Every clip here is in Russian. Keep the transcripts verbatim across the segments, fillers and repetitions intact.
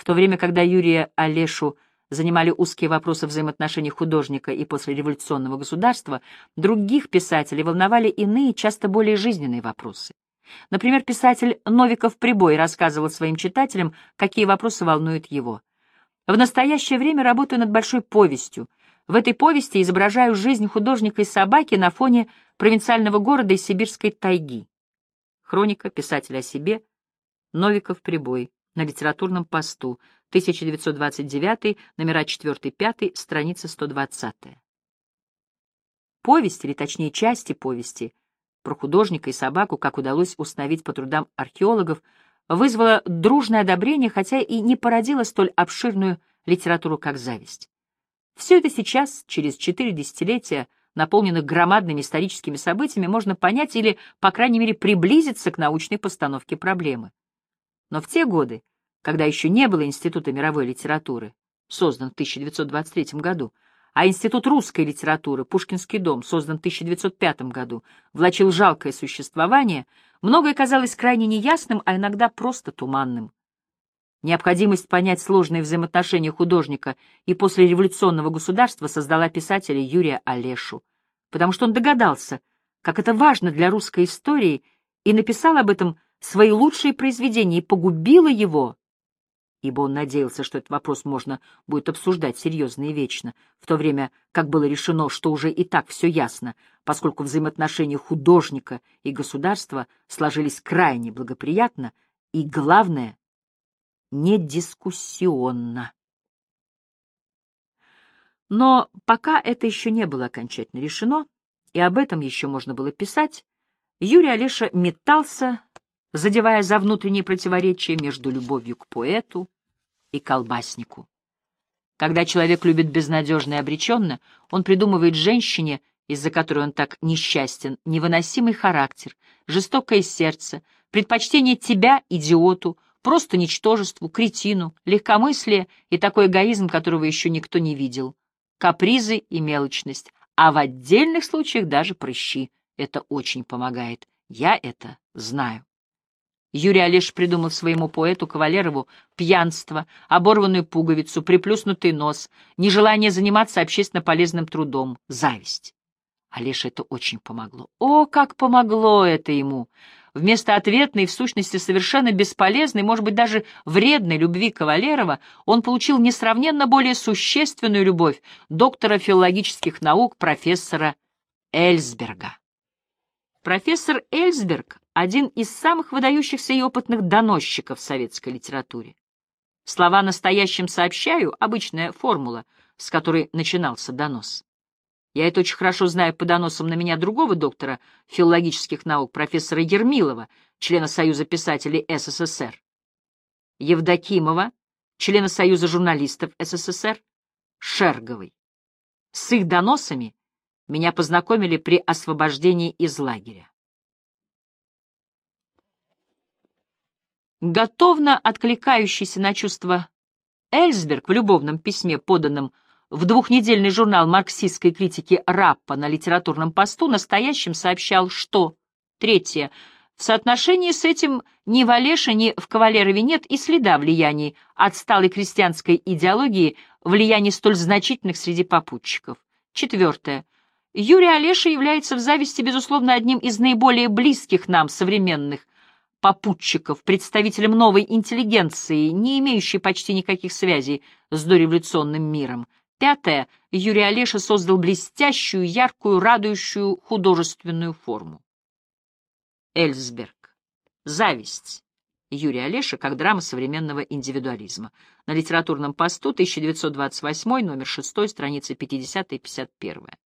В то время, когда Юрия Олешу занимали узкие вопросы взаимоотношений художника и послереволюционного государства, других писателей волновали иные, часто более жизненные вопросы. Например, писатель Новиков Прибой рассказывал своим читателям, какие вопросы волнуют его. «В настоящее время работаю над большой повестью. В этой повести изображаю жизнь художника и собаки на фоне провинциального города и сибирской тайги». Хроника писателя о себе, Новиков Прибой, на литературном посту, тысяча девятьсот двадцать девятый, номера четыре-пять, страница сто двадцать. Повесть, или точнее части повести, про художника и собаку, как удалось установить по трудам археологов, вызвала дружное одобрение, хотя и не породила столь обширную литературу, как «Зависть». Все это сейчас, через четыре десятилетия, наполненных громадными историческими событиями, можно понять или, по крайней мере, приблизиться к научной постановке проблемы. Но в те годы, когда еще не было Института мировой литературы, создан в тысяча девятьсот двадцать третьем году, а Институт русской литературы, Пушкинский дом, создан в тысяча девятьсот пятом году, влачил жалкое существование, многое казалось крайне неясным, а иногда просто туманным. Необходимость понять сложные взаимоотношения художника и послереволюционного государства создала писателя Юрия Олешу, потому что он догадался, как это важно для русской истории, и написал об этом свои лучшие произведения, и погубило его, ибо он надеялся, что этот вопрос можно будет обсуждать серьезно и вечно, в то время как было решено, что уже и так все ясно, поскольку взаимоотношения художника и государства сложились крайне благоприятно и, главное, недискуссионно. Но пока это еще не было окончательно решено, и об этом еще можно было писать, Юрий Олеша метался, задевая за внутренние противоречия между любовью к поэту и колбаснику. Когда человек любит безнадежно и обреченно, он придумывает женщине, из-за которой он так несчастен, невыносимый характер, жестокое сердце, предпочтение тебя, идиоту, просто ничтожеству, кретину, легкомыслие и такой эгоизм, которого еще никто не видел, капризы и мелочность, а в отдельных случаях даже прыщи. Это очень помогает. Я это знаю. Юрий Олеш придумал своему поэту Кавалерову пьянство, оборванную пуговицу, приплюснутый нос, нежелание заниматься общественно полезным трудом, зависть. Олеше это очень помогло. О, как помогло это ему! Вместо ответной, в сущности совершенно бесполезной, может быть, даже вредной любви Кавалерова, он получил несравненно более существенную любовь доктора филологических наук профессора Эльсберга. Профессор Эльсберг — один из самых выдающихся и опытных доносчиков в советской литературе. Слова «настоящим сообщаю» — обычная формула, с которой начинался донос. Я это очень хорошо знаю по доносам на меня другого доктора филологических наук, профессора Ермилова, члена Союза писателей СССР, Евдокимова, члена Союза журналистов СССР, Шерговой. С их доносами меня познакомили при освобождении из лагеря. Готовно откликающийся на чувства Эльсберг в любовном письме, поданном в двухнедельный журнал марксистской критики Раппа на литературном посту, настоящим сообщал, что: третье. В соотношении с этим ни в Олеше, ни в Кавалерове нет и следа влияний отсталой крестьянской идеологии, влияний столь значительных среди попутчиков. Четвертое. Юрий Олеша является в «Зависти», безусловно, одним из наиболее близких нам современных попутчиков, представителем новой интеллигенции, не имеющей почти никаких связей с дореволюционным миром. Пятое. Юрий Олеша создал блестящую, яркую, радующую художественную форму. Эльсберг. «Зависть». Юрий Олеша как драма современного индивидуализма. На литературном посту, тысяча девятьсот двадцать восьмой, номер шесть, страницы пятидесятая и пятьдесят первая.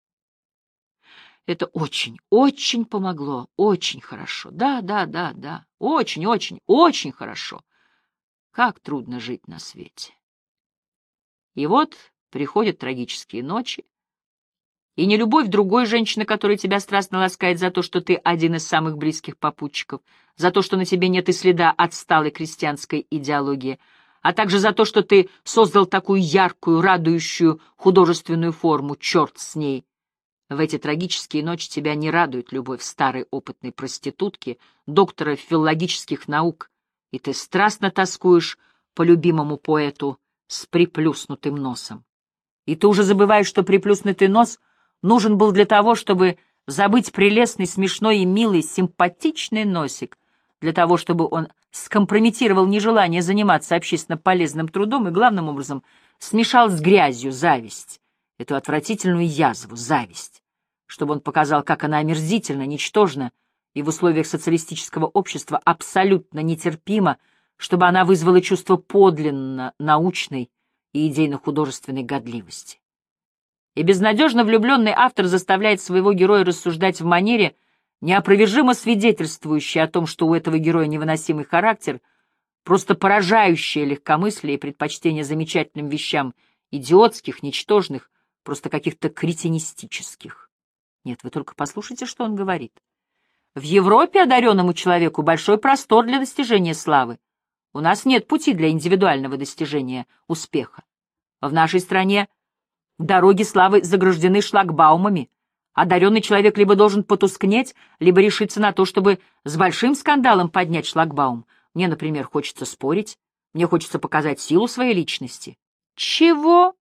Это очень, очень помогло, очень хорошо. Да, да, да, да, очень, очень, очень хорошо. Как трудно жить на свете. И вот приходят трагические ночи, и не любовь другой женщины, которая тебя страстно ласкает за то, что ты один из самых близких попутчиков, за то, что на тебе нет и следа отсталой крестьянской идеологии, а также за то, что ты создал такую яркую, радующую художественную форму, черт с ней. В эти трагические ночи тебя не радует любовь старой опытной проститутки, доктора филологических наук, и ты страстно тоскуешь по любимому поэту с приплюснутым носом. И ты уже забываешь, что приплюснутый нос нужен был для того, чтобы забыть прелестный, смешной и милый, симпатичный носик, для того, чтобы он скомпрометировал нежелание заниматься общественно полезным трудом и, главным образом, смешал с грязью зависть, эту отвратительную язву, зависть, чтобы он показал, как она омерзительна, ничтожна и в условиях социалистического общества абсолютно нетерпима, чтобы она вызвала чувство подлинно научной и идейно-художественной годливости. И безнадежно влюбленный автор заставляет своего героя рассуждать в манере, неопровержимо свидетельствующей о том, что у этого героя невыносимый характер, просто поражающее легкомыслие и предпочтение замечательным вещам идиотских, ничтожных, просто каких-то кретинистических. Нет, вы только послушайте, что он говорит. В Европе одаренному человеку большой простор для достижения славы. У нас нет пути для индивидуального достижения успеха. В нашей стране дороги славы заграждены шлагбаумами. Одаренный человек либо должен потускнеть, либо решиться на то, чтобы с большим скандалом поднять шлагбаум. Мне, например, хочется спорить, мне хочется показать силу своей личности. Чего?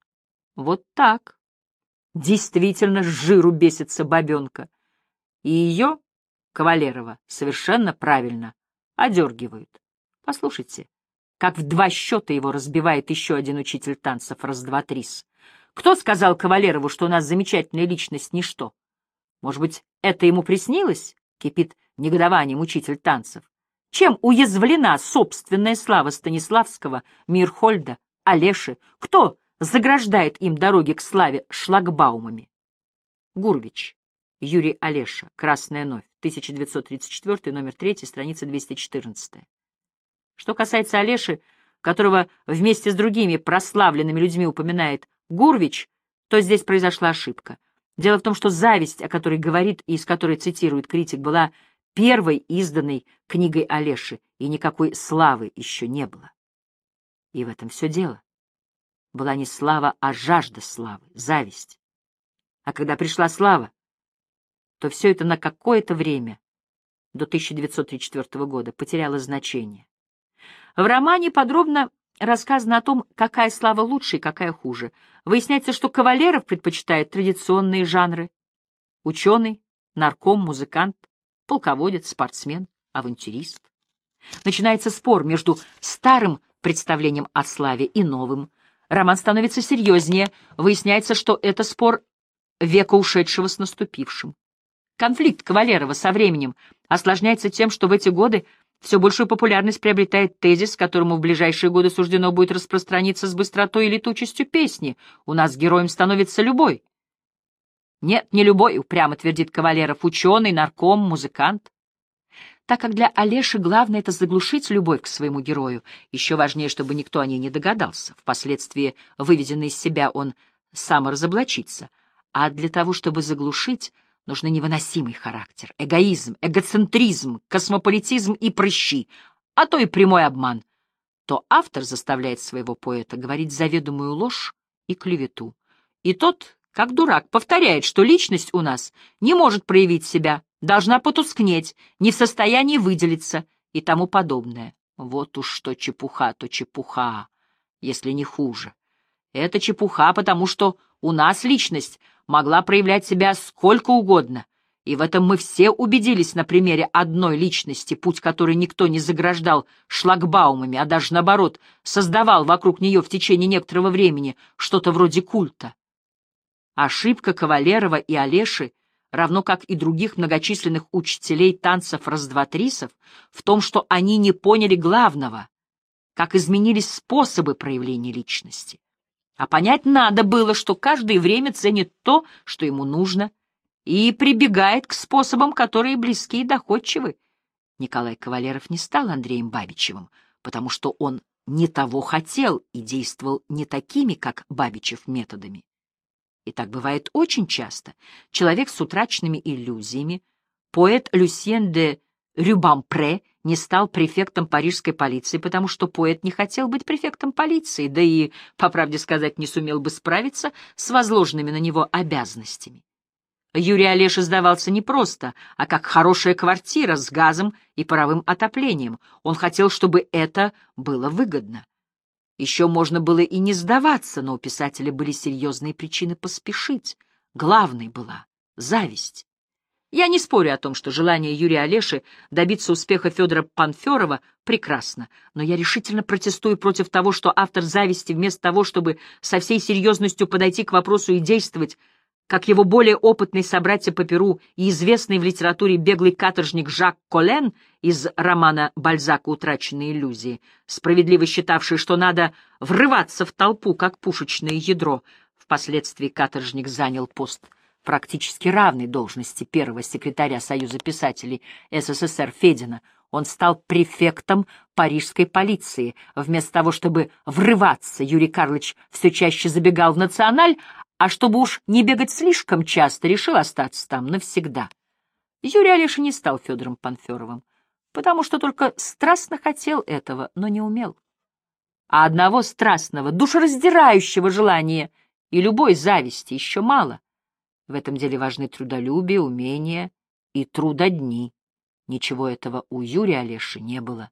Вот так. Действительно, с жиру бесится бабенка. И ее, Кавалерова, совершенно правильно одергивают. Послушайте, как в два счета его разбивает еще один учитель танцев раз-два-трис. Кто сказал Кавалерову, что у нас замечательная личность ничто? Может быть, это ему приснилось? Кипит негодованием учитель танцев. Чем уязвлена собственная слава Станиславского, Мирхольда, Олеши? Кто заграждает им дороги к славе шлагбаумами? Гурвич, Юрий Олеша, «Красная новь», тысяча девятьсот тридцать четвёртый, номер три, страница двести четырнадцать. Что касается Олеши, которого вместе с другими прославленными людьми упоминает Гурвич, то здесь произошла ошибка. Дело в том, что «Зависть», о которой говорит и из которой цитирует критик, была первой изданной книгой Олеши, и никакой славы еще не было. И в этом все дело. Была не слава, а жажда славы, зависть. А когда пришла слава, то все это на какое-то время, до тысяча девятьсот тридцать четвёртого года, потеряло значение. В романе подробно рассказано о том, какая слава лучше и какая хуже. Выясняется, что Кавалеров предпочитает традиционные жанры. Ученый, нарком, музыкант, полководец, спортсмен, авантюрист. Начинается спор между старым представлением о славе и новым. Роман становится серьезнее. Выясняется, что это спор века ушедшего с наступившим. Конфликт Кавалерова со временем осложняется тем, что в эти годы все большую популярность приобретает тезис, которому в ближайшие годы суждено будет распространиться с быстротой и летучестью песни. У нас героем становится любой. Нет, не любой, упрямо твердит Кавалеров, ученый, нарком, музыкант. Так как для Олеши главное — это заглушить любовь к своему герою, еще важнее, чтобы никто о ней не догадался. Впоследствии, выведенный из себя, он саморазоблачится. А для того, чтобы заглушить, нужен невыносимый характер, эгоизм, эгоцентризм, космополитизм и прыщи, а то и прямой обман. То автор заставляет своего поэта говорить заведомую ложь и клевету. И тот, как дурак, повторяет, что личность у нас не может проявить себя, должна потускнеть, не в состоянии выделиться и тому подобное. Вот уж что чепуха, то чепуха, если не хуже. Это чепуха, потому что у нас личность могла проявлять себя сколько угодно, и в этом мы все убедились на примере одной личности, путь которой никто не заграждал шлагбаумами, а даже, наоборот, создавал вокруг нее в течение некоторого времени что-то вроде культа. Ошибка Кавалерова и Олеши, равно как и других многочисленных учителей танцев раз-два-трисов, в том, что они не поняли главного, как изменились способы проявления личности. А понять надо было, что каждое время ценит то, что ему нужно, и прибегает к способам, которые близки и доходчивы. Николай Кавалеров не стал Андреем Бабичевым, потому что он не того хотел и действовал не такими, как Бабичев, методами. И так бывает очень часто. Человек с утраченными иллюзиями, поэт Люсьен де Рюбампре, не стал префектом парижской полиции, потому что поэт не хотел быть префектом полиции, да и, по правде сказать, не сумел бы справиться с возложенными на него обязанностями. Юрий Олеша сдавался не просто, а как хорошая квартира с газом и паровым отоплением. Он хотел, чтобы это было выгодно. Еще можно было и не сдаваться, но у писателя были серьезные причины поспешить. Главной была зависть. Я не спорю о том, что желание Юрия Олеши добиться успеха Федора Панферова прекрасно, но я решительно протестую против того, что автор «Зависти» вместо того, чтобы со всей серьезностью подойти к вопросу и действовать, как его более опытный собратья по перу и известный в литературе беглый каторжник Жак Коллен из романа Бальзака «Утраченные иллюзии», справедливо считавший, что надо врываться в толпу, как пушечное ядро. Впоследствии каторжник занял пост практически равной должности первого секретаря Союза писателей СССР Федина. Он стал префектом парижской полиции. Вместо того, чтобы врываться, Юрий Карлович все чаще забегал в «Националь», а чтобы уж не бегать слишком часто, решил остаться там навсегда. Юрий Олеша не стал Федором Панферовым, потому что только страстно хотел этого, но не умел. А одного страстного, душераздирающего желания и любой зависти еще мало. В этом деле важны трудолюбие, умение и трудодни. Ничего этого у Юрия Олеши не было.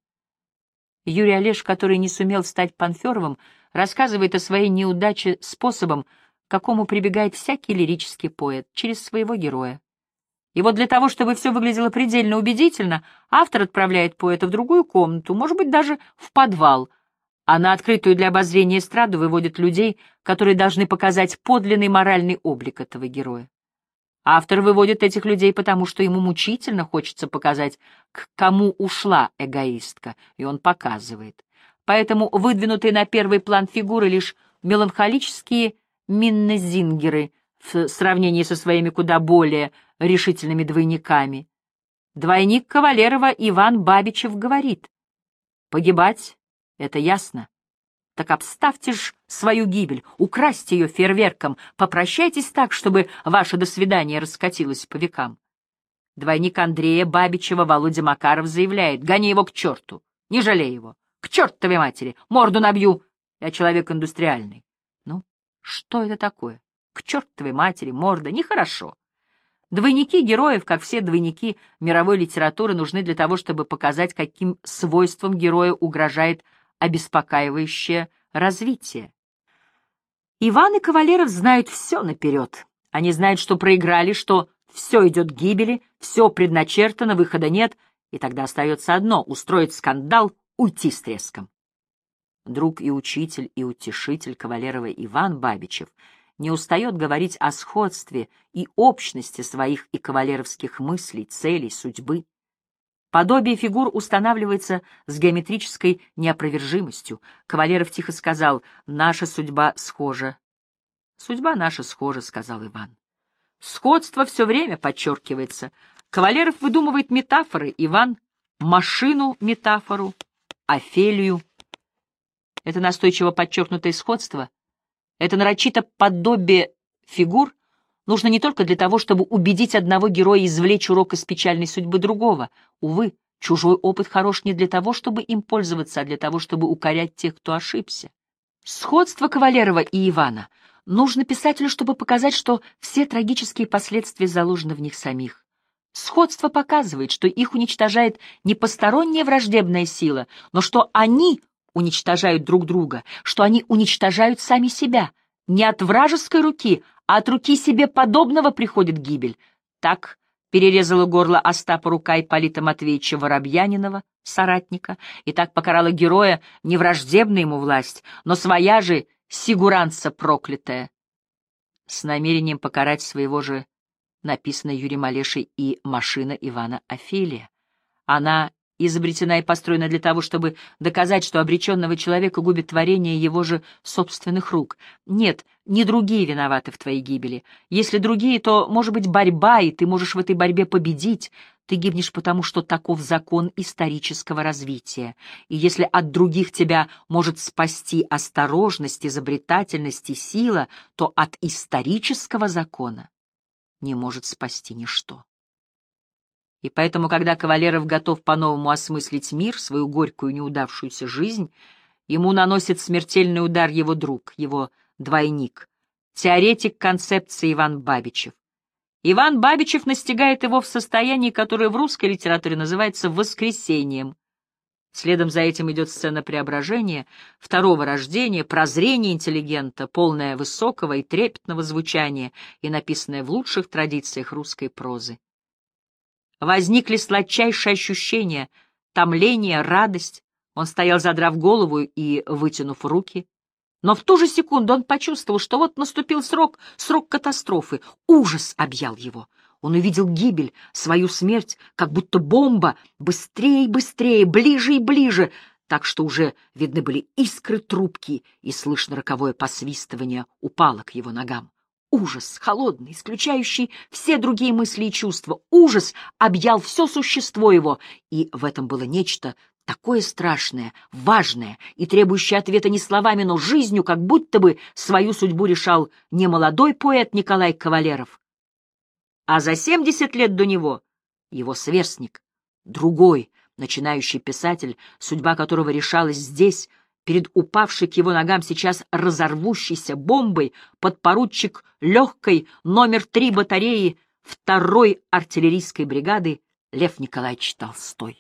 Юрий Олеш, который не сумел стать Панферовым, рассказывает о своей неудаче способом, к какому прибегает всякий лирический поэт, через своего героя. И вот для того, чтобы все выглядело предельно убедительно, автор отправляет поэта в другую комнату, может быть, даже в подвал, а на открытую для обозрения эстраду выводит людей, которые должны показать подлинный моральный облик этого героя. Автор выводит этих людей потому, что ему мучительно хочется показать, к кому ушла эгоистка, и он показывает. Поэтому выдвинутые на первый план фигуры лишь меланхолические миннезингеры в сравнении со своими куда более решительными двойниками. Двойник Кавалерова Иван Бабичев говорит: «Погибать — это ясно. Так обставьте ж свою гибель, украсьте ее фейерверком, попрощайтесь так, чтобы ваше до свидания раскатилось по векам». Двойник Андрея Бабичева Володя Макаров заявляет: «Гони его к черту, не жалей его, к чертовой матери, морду набью, я человек индустриальный». Ну, что это такое? К чертовой матери, морда, нехорошо. Двойники героев, как все двойники мировой литературы, нужны для того, чтобы показать, каким свойством героя угрожает обеспокаивающее развитие. Иван и Кавалеров знают все наперед. Они знают, что проиграли, что все идет к гибели, все предначертано, выхода нет, и тогда остается одно — устроить скандал, уйти с треском. Друг и учитель, и утешитель Кавалерова Иван Бабичев не устает говорить о сходстве и общности своих и кавалеровских мыслей, целей, судьбы. Подобие фигур устанавливается с геометрической неопровержимостью. Кавалеров тихо сказал: «Наша судьба схожа». «Судьба наша схожа», — сказал Иван. Сходство все время подчеркивается. Кавалеров выдумывает метафоры, Иван — машину-метафору, Офелию. Это настойчиво подчеркнутое сходство, это нарочито подобие фигур нужно не только для того, чтобы убедить одного героя извлечь урок из печальной судьбы другого. Увы, чужой опыт хорош не для того, чтобы им пользоваться, а для того, чтобы укорять тех, кто ошибся. Сходство Кавалерова и Ивана нужно писателю, чтобы показать, что все трагические последствия заложены в них самих. Сходство показывает, что их уничтожает не посторонняя враждебная сила, но что они уничтожают друг друга, что они уничтожают сами себя. Не от вражеской руки, а от руки себе подобного приходит гибель. Так перерезала горло Остапа рука Ипполита Матвеевича Воробьянинова, соратника, и так покарала героя не враждебная ему власть, но своя же сигуранца проклятая. С намерением покарать своего же написана Юрием Олешей и машина Ивана Офелия. Она изобретена и построена для того, чтобы доказать, что обреченного человека губит творение его же собственных рук. Нет, не другие виноваты в твоей гибели. Если другие, то, может быть, борьба, и ты можешь в этой борьбе победить. Ты гибнешь потому, что таков закон исторического развития. И если от других тебя может спасти осторожность, изобретательность и сила, то от исторического закона не может спасти ничто. И поэтому, когда Кавалеров готов по-новому осмыслить мир, свою горькую неудавшуюся жизнь, ему наносит смертельный удар его друг, его двойник, теоретик концепции Иван Бабичев. Иван Бабичев настигает его в состоянии, которое в русской литературе называется «воскресением». Следом за этим идет сцена преображения, второго рождения, прозрения интеллигента, полная высокого и трепетного звучания и написанная в лучших традициях русской прозы. Возникли сладчайшие ощущения, томление, радость. Он стоял, задрав голову и вытянув руки. Но в ту же секунду он почувствовал, что вот наступил срок, срок катастрофы. Ужас объял его. Он увидел гибель, свою смерть, как будто бомба, быстрее и быстрее, ближе и ближе, так что уже видны были искры трубки, и слышно роковое посвистывание упало к его ногам. Ужас, холодный, исключающий все другие мысли и чувства, ужас объял все существо его, и в этом было нечто такое страшное, важное и требующее ответа не словами, но жизнью, как будто бы свою судьбу решал не молодой поэт Николай Кавалеров, а за семьдесят лет до него его сверстник, другой начинающий писатель, судьба которого решалась здесь, перед упавшей к его ногам сейчас разорвущейся бомбой, подпоручик легкой номер три батареи второй артиллерийской бригады Лев Николаевич Толстой.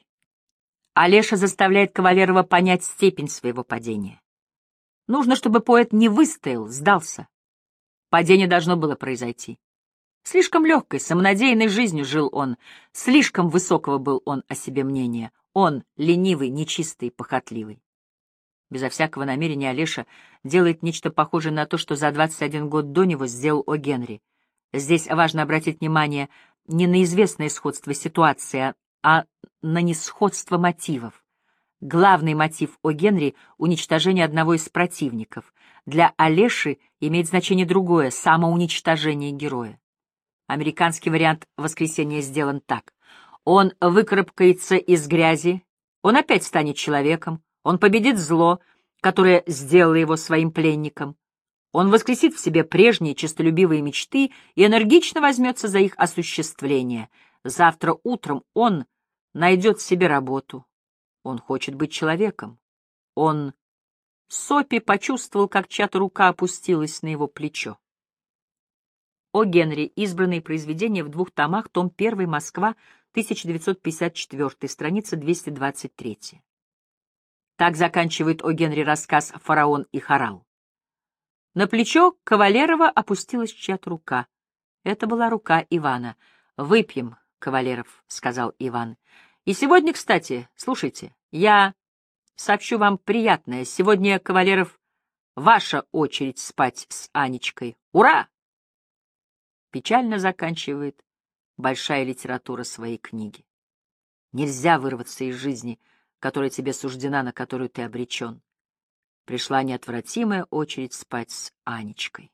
Олеша заставляет Кавалерова понять степень своего падения. Нужно, чтобы поэт не выстоял, сдался. Падение должно было произойти. Слишком легкой, самонадеянной жизнью жил он, слишком высокого был он о себе мнения. Он ленивый, нечистый, похотливый. Безо всякого намерения Олеша делает нечто похожее на то, что за двадцать один год до него сделал О. Генри. Здесь важно обратить внимание не на известное сходство ситуации, а на несходство мотивов. Главный мотив О. Генри — уничтожение одного из противников. Для Олеши имеет значение другое — самоуничтожение героя. Американский вариант «Воскресенья» сделан так. Он выкарабкается из грязи, он опять станет человеком, он победит зло, которое сделало его своим пленником. Он воскресит в себе прежние честолюбивые мечты и энергично возьмется за их осуществление. Завтра утром он найдет себе работу. Он хочет быть человеком. Он... Сопи почувствовал, как чья-то рука опустилась на его плечо. О. Генри. Избранные произведения в двух томах. Том один. Москва. тысяча девятьсот пятьдесят четвёртый. Страница двести двадцать три. Так заканчивает О. Генри рассказ «Фараон и Хорал». На плечо Кавалерова опустилась чья-то рука. Это была рука Ивана. «Выпьем, Кавалеров», — сказал Иван. «И сегодня, кстати, слушайте, я сообщу вам приятное. Сегодня, Кавалеров, ваша очередь спать с Анечкой. Ура!» Печально заканчивает большая литература своей книги. Нельзя вырваться из жизни, которая тебе суждена, на которую ты обречен. Пришла неотвратимая очередь спать с Анечкой.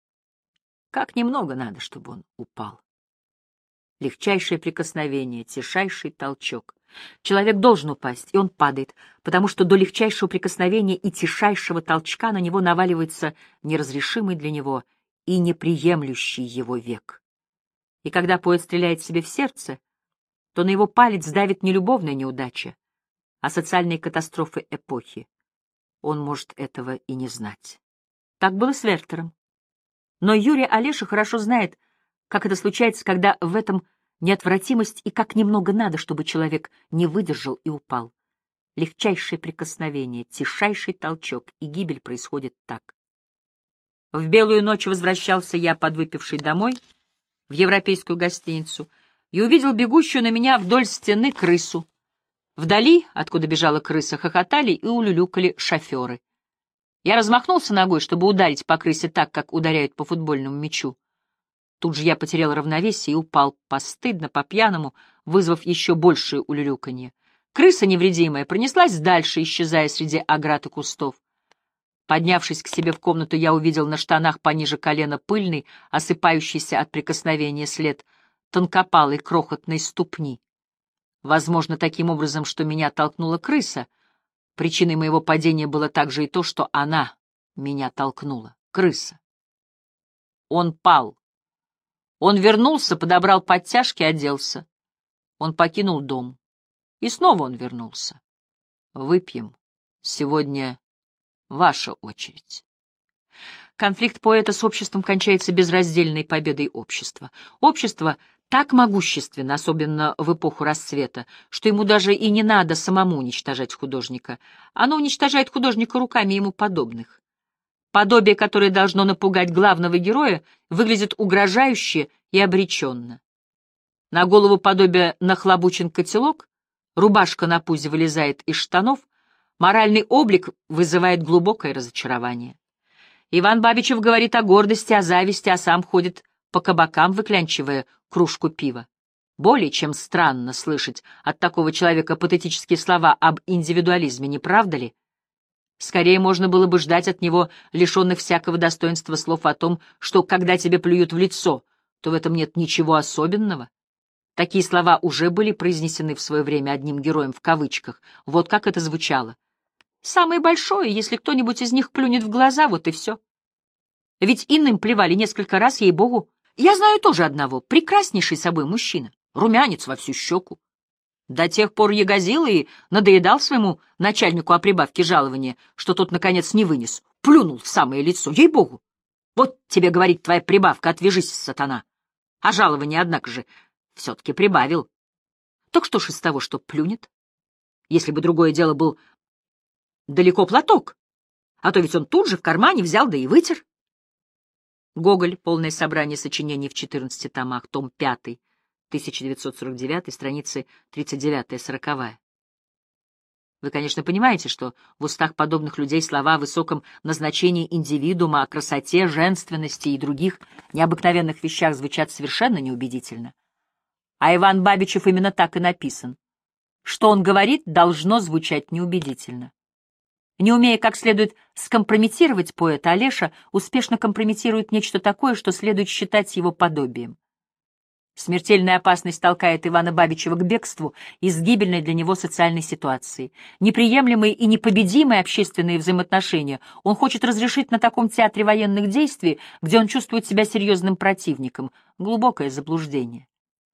Как немного надо, чтобы он упал. Легчайшее прикосновение, тишайший толчок. Человек должен упасть, и он падает, потому что до легчайшего прикосновения и тишайшего толчка на него наваливается неразрешимый для него и неприемлющий его век. И когда поэт стреляет себе в сердце, то на его палец давит не любовная неудача, а социальные катастрофы эпохи. Он может этого и не знать. Так было с Вертером. Но Юрий Олеша хорошо знает, как это случается, когда в этом неотвратимость и как немного надо, чтобы человек не выдержал и упал. Легчайшее прикосновение, тишайший толчок, и гибель происходит так. В белую ночь возвращался я, подвыпивший, домой, в европейскую гостиницу, и увидел бегущую на меня вдоль стены крысу. Вдали, откуда бежала крыса, хохотали и улюлюкали шоферы. Я размахнулся ногой, чтобы ударить по крысе так, как ударяют по футбольному мячу. Тут же я потерял равновесие и упал постыдно, по-пьяному, вызвав еще большее улюлюканье. Крыса невредимая пронеслась дальше, исчезая среди оград и кустов. Поднявшись к себе в комнату, я увидел на штанах пониже колена пыльный, осыпающийся от прикосновения след тонкопалой крохотной ступни. Возможно, таким образом, что меня толкнула крыса. Причиной моего падения было также и то, что она меня толкнула. Крыса. Он пал. Он вернулся, подобрал подтяжки, оделся. Он покинул дом. И снова он вернулся. Выпьем. Сегодня ваша очередь. Конфликт поэта с обществом кончается безраздельной победой общества. Общество так могущественно, особенно в эпоху расцвета, что ему даже и не надо самому уничтожать художника. Оно уничтожает художника руками ему подобных. Подобие, которое должно напугать главного героя, выглядит угрожающе и обреченно. На голову подобия нахлобучен котелок, рубашка на пузе вылезает из штанов, моральный облик вызывает глубокое разочарование. Иван Бабичев говорит о гордости, о зависти, а сам ходит по кабакам, выклянчивая кружку пива. Более чем странно слышать от такого человека патетические слова об индивидуализме, не правда ли? Скорее можно было бы ждать от него лишенных всякого достоинства слов о том, что когда тебе плюют в лицо, то в этом нет ничего особенного. Такие слова уже были произнесены в свое время одним героем в кавычках. Вот как это звучало. Самое большое, если кто-нибудь из них плюнет в глаза, вот и все. Ведь иным плевали несколько раз, ей-богу. Я знаю тоже одного, прекраснейший собой мужчина, румянец во всю щеку. До тех пор ягозил и надоедал своему начальнику о прибавке жалования, что тот, наконец, не вынес. Плюнул в самое лицо, ей-богу. Вот тебе, говорит, твоя прибавка, отвяжись, сатана. А жалование, однако же, все-таки прибавил. Так что ж из того, что плюнет? Если бы другое дело был далеко платок, а то ведь он тут же в кармане взял да и вытер. Гоголь. Полное собрание сочинений в четырнадцати томах. Том пятый. тысяча девятьсот сорок девятый. Страницы тридцать девятая сороковая. Вы, конечно, понимаете, что в устах подобных людей слова о высоком назначении индивидуума, о красоте, женственности и других необыкновенных вещах звучат совершенно неубедительно. А Иван Бабичев именно так и написан. Что он говорит, должно звучать неубедительно. Не умея как следует скомпрометировать поэта, Олеша успешно компрометирует нечто такое, что следует считать его подобием. Смертельная опасность толкает Ивана Бабичева к бегству из гибельной для него социальной ситуации. Неприемлемые и непобедимые общественные взаимоотношения он хочет разрешить на таком театре военных действий, где он чувствует себя серьезным противником. Глубокое заблуждение.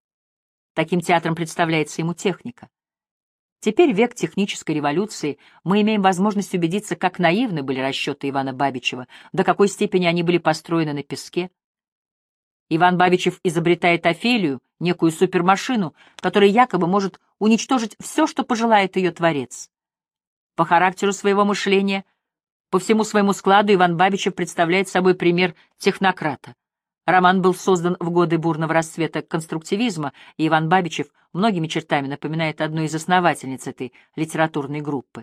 Таким театром представляется ему техника. Теперь, век технической революции, мы имеем возможность убедиться, как наивны были расчеты Ивана Бабичева, до какой степени они были построены на песке. Иван Бабичев изобретает Офелию, некую супермашину, которая якобы может уничтожить все, что пожелает ее творец. По характеру своего мышления, по всему своему складу Иван Бабичев представляет собой пример технократа. Роман был создан в годы бурного расцвета конструктивизма, и Иван Бабичев многими чертами напоминает одну из основательниц этой литературной группы.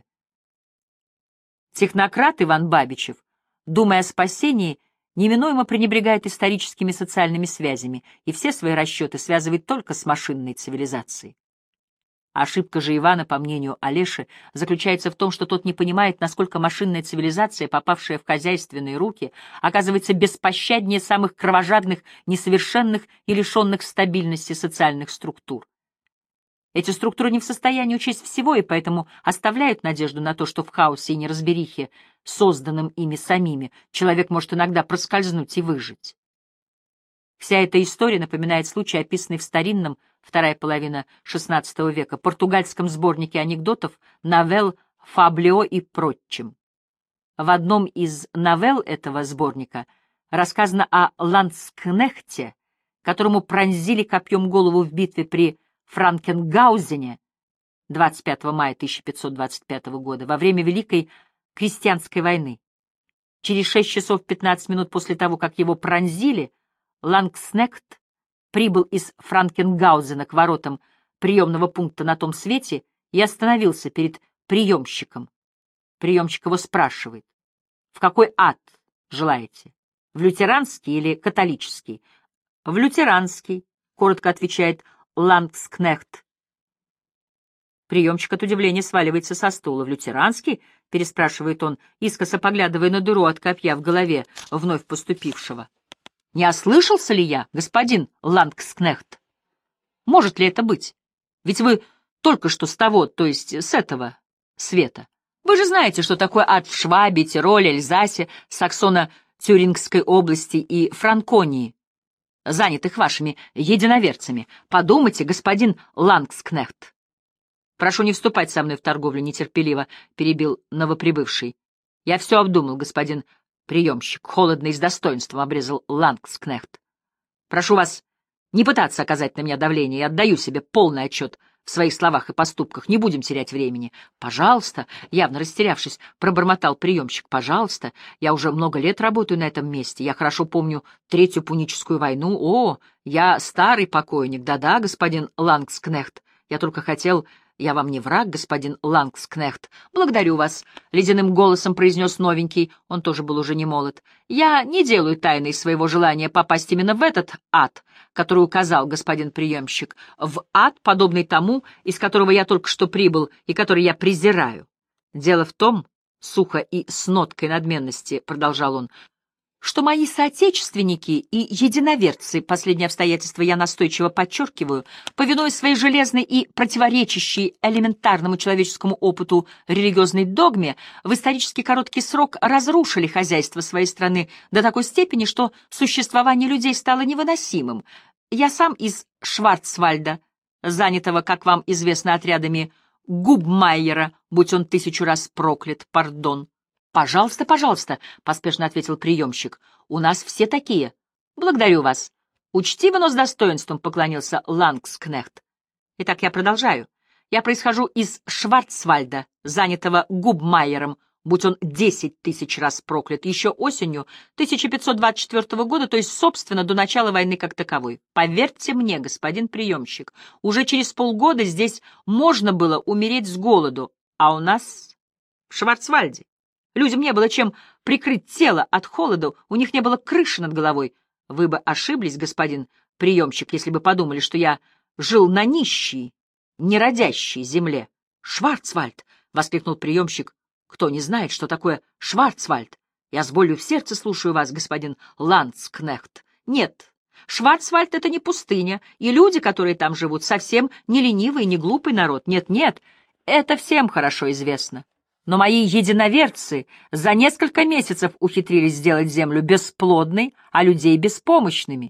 Технократ Иван Бабичев, думая о спасении, неминуемо пренебрегает историческими и социальными связями и все свои расчеты связывает только с машинной цивилизацией. Ошибка же Ивана, по мнению Олеши, заключается в том, что тот не понимает, насколько машинная цивилизация, попавшая в хозяйственные руки, оказывается беспощаднее самых кровожадных, несовершенных и лишенных стабильности социальных структур. Эти структуры не в состоянии учесть всего, и поэтому оставляют надежду на то, что в хаосе и неразберихе, созданном ими самими, человек может иногда проскользнуть и выжить. Вся эта история напоминает случай, описанный в старинном, вторая половина шестнадцатого века, португальском сборнике анекдотов, новелл «Фаблио» и прочим. В одном из новелл этого сборника рассказано о ландскнехте, которому пронзили копьем голову в битве при Франкенгаузене двадцать пятого мая тысяча пятьсот двадцать пятого года во время Великой Крестьянской войны. Через шесть часов пятнадцать минут после того, как его пронзили, Лангснехт прибыл из Франкенгаузена к воротам приемного пункта на том свете и остановился перед приемщиком. Приемщик его спрашивает: «В какой ад желаете? В лютеранский или католический?» «В лютеранский», — коротко отвечает Лангскнехт. Приемщик от удивления сваливается со стула. «В лютеранский?» — переспрашивает он, искоса поглядывая на дыру от копья в голове вновь поступившего. «Не ослышался ли я, господин Лангскнехт? Может ли это быть? Ведь вы только что с того, то есть с этого света. Вы же знаете, что такое ад в Швабии, Тироле, Эльзасе, Саксоно-Тюрингской области и Франконии, занятых вашими единоверцами. Подумайте, господин Лангскнехт». «Прошу не вступать со мной в торговлю нетерпеливо», — перебил новоприбывший. «Я все обдумал, господин Приемщик холодно и с достоинством обрезал Лангскнехт. Прошу вас не пытаться оказать на меня давление, я отдаю себе полный отчет в своих словах и поступках, не будем терять времени. Пожалуйста, явно растерявшись, пробормотал приемщик. Пожалуйста, я уже много лет работаю на этом месте, я хорошо помню Третью Пуническую войну. О, я старый покойник, да-да, господин Лангскнехт, я только хотел... «Я вам не враг, господин Лангскнехт. Благодарю вас», — ледяным голосом произнес новенький, он тоже был уже не молод. «Я не делаю тайной своего желания попасть именно в этот ад, который указал господин приемщик, в ад, подобный тому, из которого я только что прибыл и который я презираю. Дело в том, — сухо и с ноткой надменности продолжал он, — что мои соотечественники и единоверцы, последнее обстоятельство я настойчиво подчеркиваю, повинуясь своей железной и противоречащей элементарному человеческому опыту религиозной догме, в исторически короткий срок разрушили хозяйство своей страны до такой степени, что существование людей стало невыносимым. Я сам из Шварцвальда, занятого, как вам известно, отрядами Губмайера, будь он тысячу раз проклят, пардон. «Пожалуйста, пожалуйста», — поспешно ответил приемщик. «У нас все такие. Благодарю вас». Учтиво, но с достоинством поклонился Лангскнехт. Итак, я продолжаю. Я происхожу из Шварцвальда, занятого Губмайером, будь он десять тысяч раз проклят, еще осенью тысяча пятьсот двадцать четвёртого года, то есть, собственно, до начала войны как таковой. Поверьте мне, господин приемщик, уже через полгода здесь можно было умереть с голоду, а у нас в Шварцвальде людям не было чем прикрыть тело от холода, у них не было крыши над головой. Вы бы ошиблись, господин приемщик, если бы подумали, что я жил на нищей, неродящей земле. «Шварцвальд!» — воскликнул приемщик. «Кто не знает, что такое Шварцвальд? Я с болью в сердце слушаю вас, господин Ландскнехт. Нет, Шварцвальд — это не пустыня, и люди, которые там живут, совсем не ленивый и не глупый народ. Нет-нет, это всем хорошо известно. Но мои единоверцы за несколько месяцев ухитрились сделать землю бесплодной, а людей беспомощными.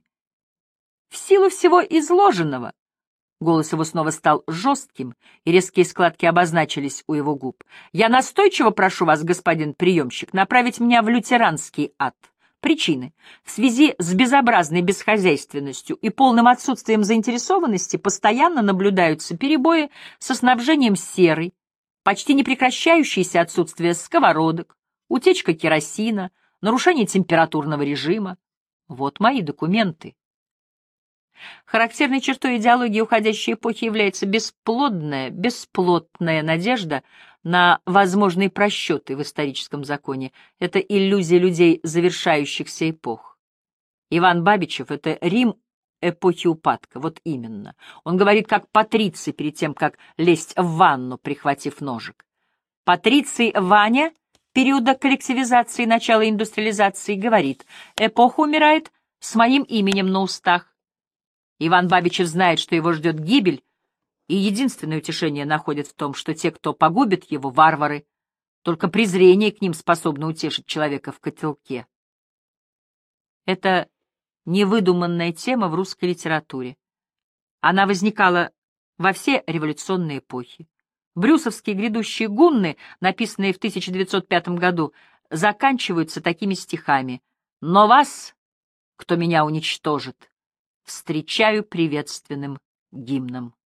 В силу всего изложенного, голос его снова стал жестким, и резкие складки обозначились у его губ, я настойчиво прошу вас, господин приемщик, направить меня в лютеранский ад. Причины. В связи с безобразной бесхозяйственностью и полным отсутствием заинтересованности постоянно наблюдаются перебои со снабжением серой, почти непрекращающееся отсутствие сковородок, утечка керосина, нарушение температурного режима. Вот мои документы. Характерной чертой идеологии уходящей эпохи является бесплодная, бесплотная надежда на возможные просчеты в историческом законе. Это иллюзия людей завершающихся эпох. Иван Бабичев — это Рим эпохи упадка, вот именно. Он говорит как патриций перед тем, как лезть в ванну, прихватив ножик. Патриций Ваня периода коллективизации и начала индустриализации говорит: «Эпоха умирает с моим именем на устах». Иван Бабичев знает, что его ждет гибель, и единственное утешение находит в том, что те, кто погубит его, варвары. Только презрение к ним способно утешить человека в котелке. Это невыдуманная тема в русской литературе. Она возникала во все революционные эпохи. Брюсовские грядущие гунны, написанные в тысяча девятьсот пятом году, заканчиваются такими стихами: «Но вас, кто меня уничтожит, встречаю приветственным гимном».